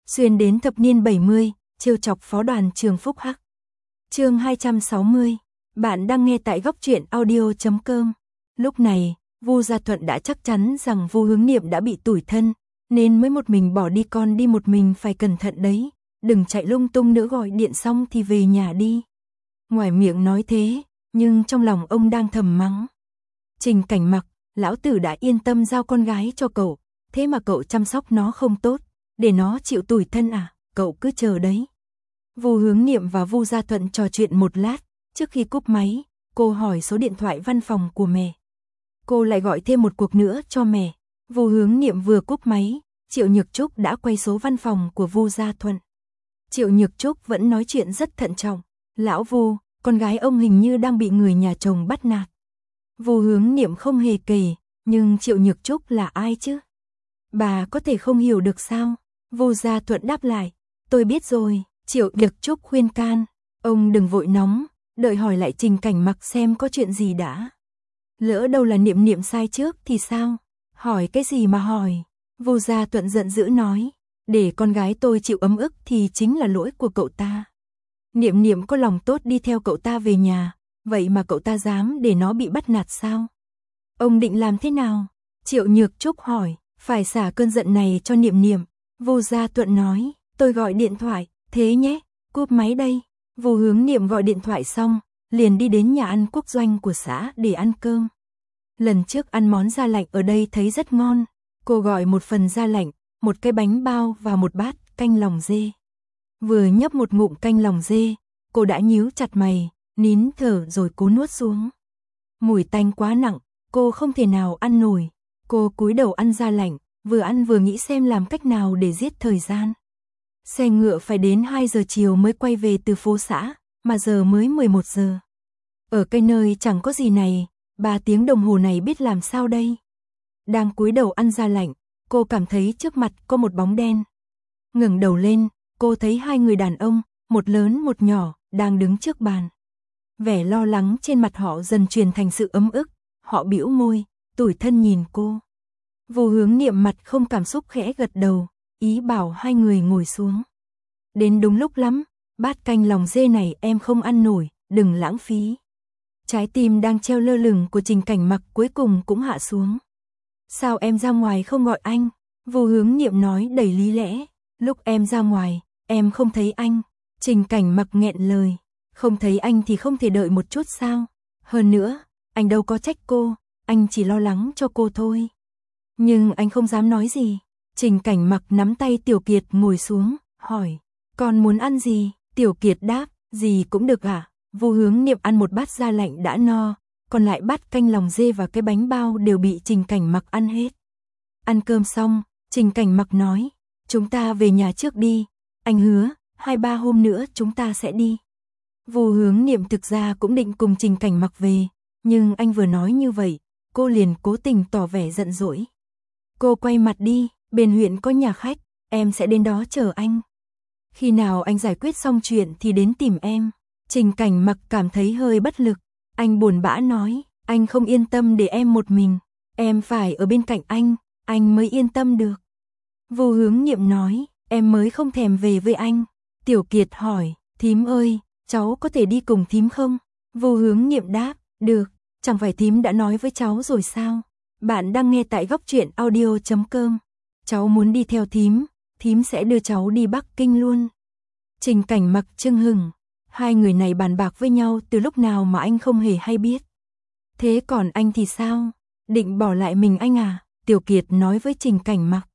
xuyên đến thập niên 70, trêu chọc phó đoàn trường Phúc Hắc. Chương 260. Bạn đang nghe tại góc truyện audio.com. Lúc này, Vu Gia Thuận đã chắc chắn rằng Vu Hướng Niệm đã bị tủi thân, nên mới một mình bỏ đi. Con đi một mình phải cẩn thận đấy, đừng chạy lung tung nữa, gọi điện xong thì về nhà đi. Ngoài miệng nói thế, nhưng trong lòng ông đang thầm mắng. Trình Cảnh Mặc, lão tử đã yên tâm giao con gái cho cậu, thế mà cậu chăm sóc nó không tốt, để nó chịu tủi thân à, cậu cứ chờ đấy. Vu Hướng Niệm và Vu Gia Thuận trò chuyện một lát, trước khi cúp máy, cô hỏi số điện thoại văn phòng của mẹ. Cô lại gọi thêm một cuộc nữa cho mẹ. Vu Hướng Niệm vừa cúp máy, Triệu Nhược Trúc đã quay số văn phòng của Vu Gia Thuận. Triệu Nhược Trúc vẫn nói chuyện rất thận trọng. Lão Vu, con gái ông hình như đang bị người nhà chồng bắt nạt. Vu Hướng Niệm không hề kể, nhưng Triệu Nhược Trúc là ai chứ? Bà có thể không hiểu được sao? Vu Gia Thuận đáp lại, tôi biết rồi. Triệu Nhược Trúc khuyên can, ông đừng vội nóng, đợi hỏi lại Trình Cảnh Mặc xem có chuyện gì đã. Lỡ đâu là Niệm Niệm sai trước thì sao? Hỏi cái gì mà hỏi? Vu Gia Thuận giận dữ nói, để con gái tôi chịu ấm ức thì chính là lỗi của cậu ta. Niệm Niệm có lòng tốt đi theo cậu ta về nhà, vậy mà cậu ta dám để nó bị bắt nạt sao? Ông định làm thế nào? Triệu Nhược Trúc hỏi, phải xả cơn giận này cho Niệm Niệm. Vu Gia Thuận nói, tôi gọi điện thoại, thế nhé, cúp máy đây. Vu Hướng Niệm gọi điện thoại xong, liền đi đến nhà ăn quốc doanh của xã để ăn cơm. Lần trước ăn món da lạnh ở đây thấy rất ngon, cô gọi một phần da lạnh, một cái bánh bao và một bát canh lòng dê. Vừa nhấp một ngụm canh lòng dê, cô đã nhíu chặt mày, nín thở rồi cố nuốt xuống. Mùi tanh quá nặng, cô không thể nào ăn nổi. Cô cúi đầu ăn da lạnh, vừa ăn vừa nghĩ xem làm cách nào để giết thời gian. Xe ngựa phải đến 2 giờ chiều mới quay về từ phố xã, mà giờ mới 11 giờ. Ở cái nơi chẳng có gì này, 3 tiếng đồng hồ này biết làm sao đây? Đang cúi đầu ăn da lạnh, cô cảm thấy trước mặt có một bóng đen. Ngẩng đầu lên, cô thấy 2 người đàn ông, một lớn một nhỏ, đang đứng trước bàn. Vẻ lo lắng trên mặt họ dần truyền thành sự ấm ức, họ bĩu môi, tủi thân nhìn cô. Vu Hướng Niệm mặt không cảm xúc khẽ gật đầu, ý bảo 2 người ngồi xuống. Đến đúng lúc lắm, bát canh lòng dê này em không ăn nổi, đừng lãng phí. Trái tim đang treo lơ lửng của Trình Cảnh Mặc cuối cùng cũng hạ xuống. Sao em ra ngoài không gọi anh? Vu Hướng Niệm nói đầy lý lẽ, lúc em ra ngoài, em không thấy anh. Trình Cảnh Mặc nghẹn lời, không thấy anh thì không thể đợi một chút sao? Hơn nữa, anh đâu có trách cô, anh chỉ lo lắng cho cô thôi. Nhưng anh không dám nói gì. Trình Cảnh Mặc nắm tay Tiểu Kiệt ngồi xuống, hỏi, con muốn ăn gì? Tiểu Kiệt đáp, gì cũng được ạ. Vu Hướng Niệm ăn một bát da lạnh đã no, còn lại bát canh lòng dê và cái bánh bao đều bị Trình Cảnh Mặc ăn hết. Ăn cơm xong, Trình Cảnh Mặc nói, chúng ta về nhà trước đi, anh hứa, 2-3 hôm nữa chúng ta sẽ đi. Vu Hướng Niệm thực ra cũng định cùng Trình Cảnh Mặc về, nhưng anh vừa nói như vậy, cô liền cố tình tỏ vẻ giận dỗi. Cô quay mặt đi, bên huyện có nhà khách, em sẽ đến đó chờ anh. Khi nào anh giải quyết xong chuyện thì đến tìm em. Trình Cảnh Mặc cảm thấy hơi bất lực, anh buồn bã nói, anh không yên tâm để em một mình, em phải ở bên cạnh anh mới yên tâm được. Vu Hướng Niệm nói, em mới không thèm về với anh. Tiểu Kiệt hỏi, thím ơi, cháu có thể đi cùng thím không? Vu Hướng Niệm đáp, được, chẳng phải thím đã nói với cháu rồi sao? Bạn đang nghe tại góc truyện audio.com. Cháu muốn đi theo thím sẽ đưa cháu đi Bắc Kinh luôn. Trình Cảnh Mặc chưng hừng, 2 người này bàn bạc với nhau từ lúc nào mà anh không hề hay biết. Thế còn anh thì sao? Định bỏ lại mình anh à? Tiểu Kiệt nói với Trình Cảnh Mặc.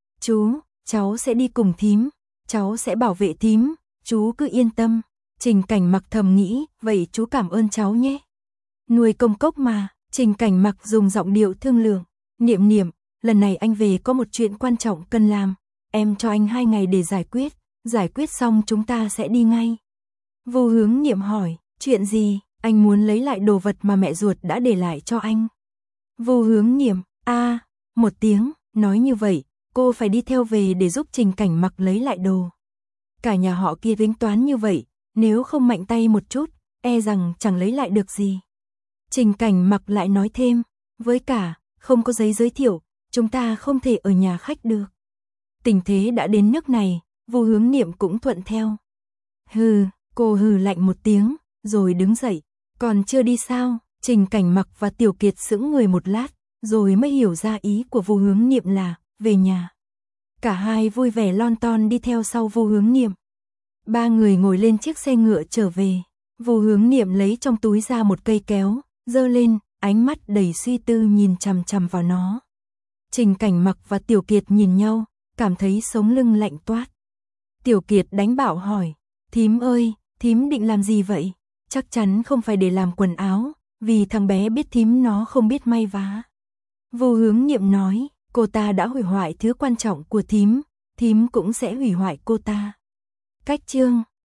Cháu sẽ đi cùng thím, cháu sẽ bảo vệ thím, chú cứ yên tâm. Trình Cảnh Mặc thầm nghĩ, vậy chú cảm ơn cháu nhé. Nuôi công cốc mà. Trình Cảnh Mặc dùng giọng điệu thương lượng, Niệm Niệm, lần này anh về có một chuyện quan trọng cần làm, em cho anh 2 ngày để giải quyết xong chúng ta sẽ đi ngay. Vu Hướng Niệm hỏi, chuyện gì? Anh muốn lấy lại đồ vật mà mẹ ruột đã để lại cho anh. Vu Hướng Niệm, một tiếng, nói như vậy, cô phải đi theo về để giúp Trình Cảnh Mặc lấy lại đồ. Cả nhà họ kia tính toán như vậy, nếu không mạnh tay một chút, e rằng chẳng lấy lại được gì. Trình Cảnh Mặc lại nói thêm, với cả, không có giấy giới thiệu, chúng ta không thể ở nhà khách được. Tình thế đã đến nước này, Vu Hướng Niệm cũng thuận theo. Hừ, cô hừ lạnh một tiếng, rồi đứng dậy. Còn chưa đi sao? Trình Cảnh Mặc và Tiểu Kiệt sững người một lát, rồi mới hiểu ra ý của Vu Hướng Niệm là về nhà. Cả hai vui vẻ lon ton đi theo sau Vu Hướng Niệm. Ba người ngồi lên chiếc xe ngựa trở về. Vu Hướng Niệm lấy trong túi ra một cây kéo, giơ lên, ánh mắt đầy suy tư nhìn chằm chằm vào nó. Trình Cảnh Mặc và Tiểu Kiệt nhìn nhau, cảm thấy sống lưng lạnh toát. Tiểu Kiệt đánh bạo hỏi, thím ơi, thím định làm gì vậy? Chắc chắn không phải để làm quần áo, vì thằng bé biết thím nó không biết may vá. Vu Hướng Niệm nói, cô ta đã hủy hoại thứ quan trọng của thím cũng sẽ hủy hoại cô ta. Cách chương